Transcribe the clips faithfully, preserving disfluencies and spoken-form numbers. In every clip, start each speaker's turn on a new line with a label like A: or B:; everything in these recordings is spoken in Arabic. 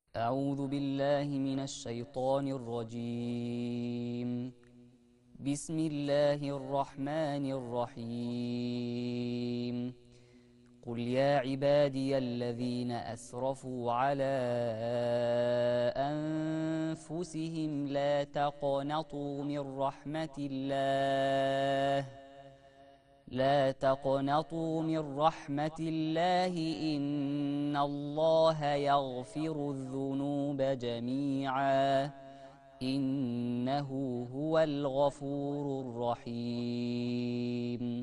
A: أعوذ بالله من الشيطان الرجيم. بسم الله الرحمن الرحيم. قل يا عبادي الذين أسرفوا على أنفسهم لا تقنطوا من رحمة الله لا تقنطوا من رحمة الله إن الله يغفر الذنوب جميعا إنه هو الغفور الرحيم.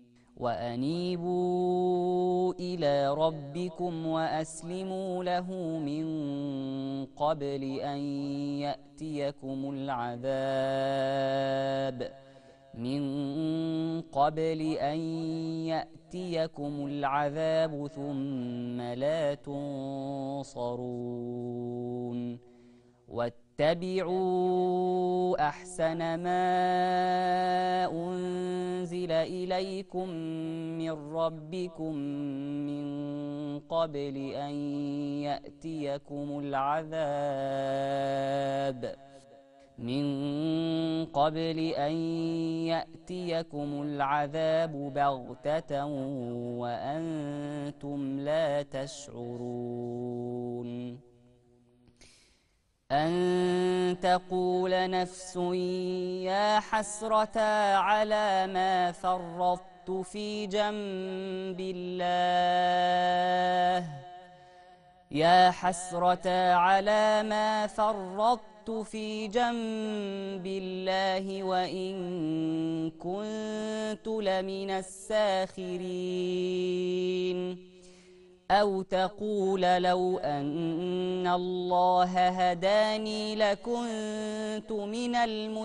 A: وأنيبوا إلى ربكم وأسلموا له من قبل أن يأتيكم العذاب من قبل أن يأتيكم العذاب ثم لا تنصرون. واتبعوا أحسن ما أنزل إليكم من ربكم من قبل أن يأتيكم العذاب من قبل أن يأتيكم العذاب بغتة وأنتم لا تشعرون. أن تقول نفس يا حسرة على ما فرطت في جنب الله يا حسرة على ما فرطت في جنب الله وإن كنت لمن الساخرين. أو تقول لو أن الله هداني لكنت من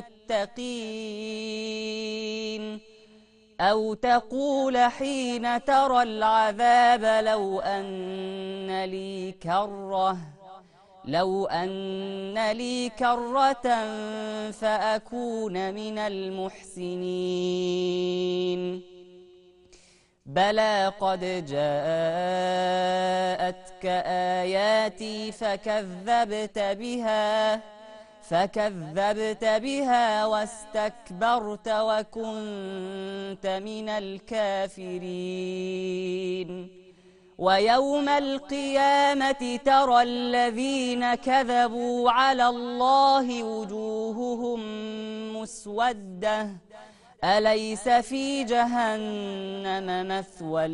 A: المتقين. أو تقول حين ترى العذاب لو أن لي كرة لو أن لي كرة فأكون من المحسنين. بلى قد جاءتك آياتي فكذبت بها فكذبت بها واستكبرت وكنت من الكافرين. ويوم القيامة ترى الذين كذبوا على الله وجوههم مسودة أليس في جهنم مثوى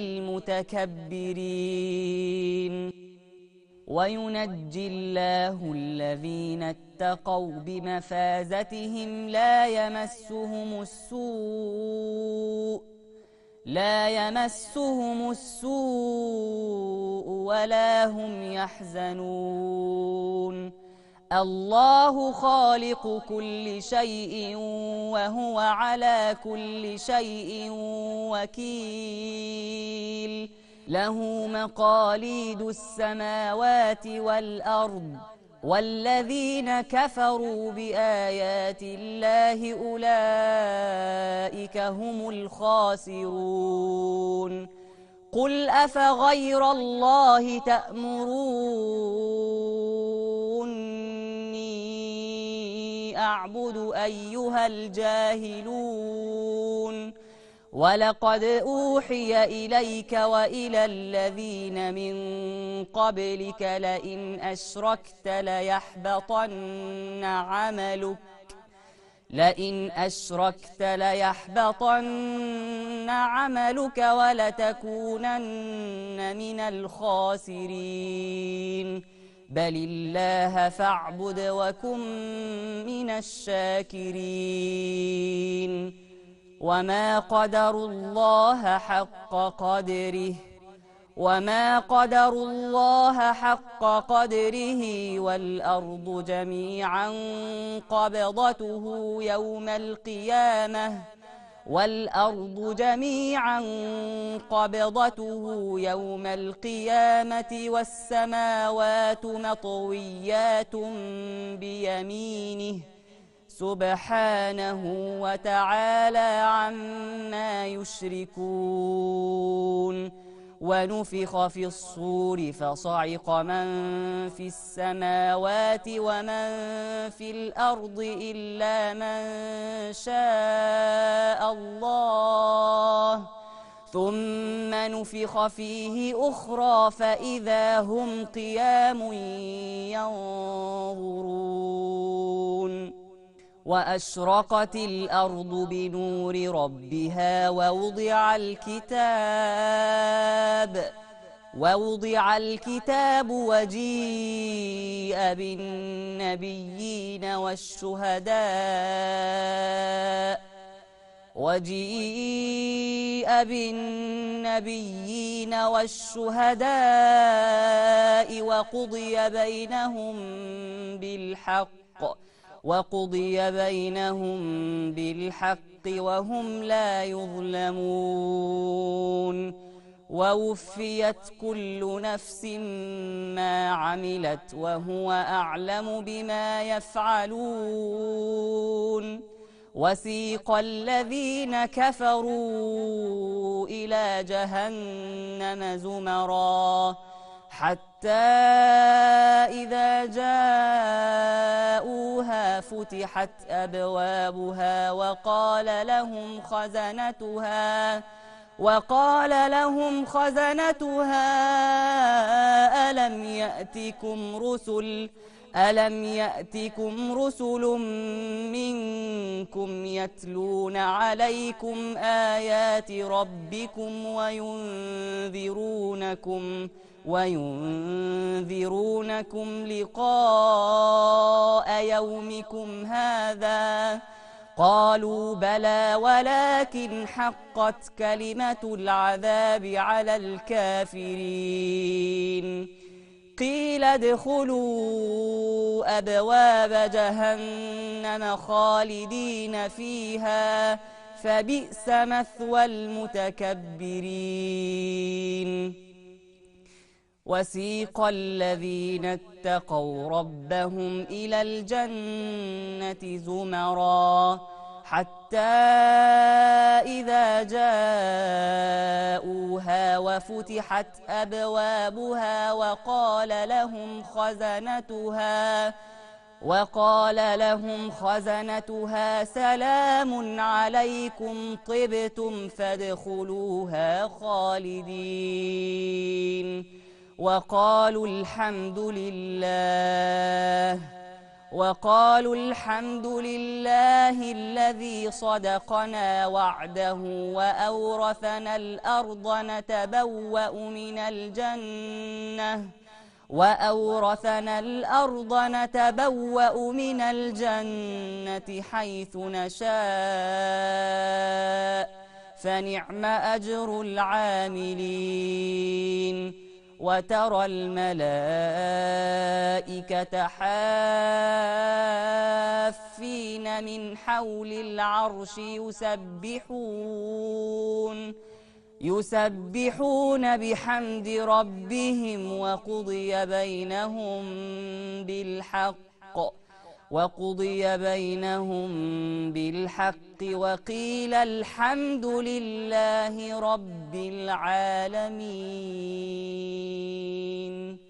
A: للمتكبرين. وينجي الله الذين اتقوا بمفازتهم لا يمسهم السوء لا يمسهم السوء ولا هم يحزنون. الله خالق كل شيء وهو على كل شيء وكيل. له مقاليد السماوات والأرض والذين كفروا بآيات الله أولئك هم الخاسرون. قل أفغير الله تأمروني أعبد أيها الجاهلون. ولقد أوحي إليك وإلى الذين من قبلك لئن أشركت ليحبطن عملك لئن أشركت ليحبطن عملك ولتكونن من الخاسرين. بل الله فاعبد وكن من الشاكرين. وما قدروا الله حق قدره وما قدروا الله حق قدره والأرض جميعا قبضته يوم القيامة والأرض جميعا قبضته يوم القيامة والسماوات مطويات بيمينه سبحانه وتعالى عما يشركون. ونفخ في الصور فصعق من في السماوات ومن في الأرض إلا من شاء الله ثم نفخ فيه أخرى فإذا هم قيام ينظرون وأشرقت الأرض بنور ربها ووضع الكتاب ووضع الكتاب وجيء بالنبيين والشهداء وجيء بالنبيين والشهداء وقضي بينهم بالحق وقضي بينهم بالحق وهم لا يظلمون ووفيت كل نفس ما عملت وهو أعلم بما يفعلون وسيق الذين كفروا إلى جهنم زمرا حتى إذا جاءوها فتحت أبوابها وقال لهم خزنتها وقال لهم خزنتها ألم يأتكم رسل ألم يأتكم رسل منكم يتلون عليكم آيات ربكم وينذرونكم وينذرونكم لقاء يومكم هذا قالوا بلى ولكن حقت كلمة العذاب على الكافرين قيل ادخلوا أبواب جهنم خالدين فيها فبئس مثوى المتكبرين وسيق الذين اتقوا ربهم إلى الجنة زمرا حتى إذا جاءوها وفتحت أبوابها وقال لهم خزنتها وقال لهم خزنتها سلام عليكم طبتم فادخلوها خالدين وقالوا الحمد لله وقالوا الحمد لله الذي صدقنا وعده وأورثنا الأرض نتبوأ من الجنة وأورثنا الأرض نتبوأ من الجنة حيث نشاء فنعم أجر العاملين وترى الملائكة حافين من حول العرش يسبحون يسبحون بحمد ربهم وقضي بينهم بالحق وقضي بينهم بالحق وقيل الحمد لله رب العالمين.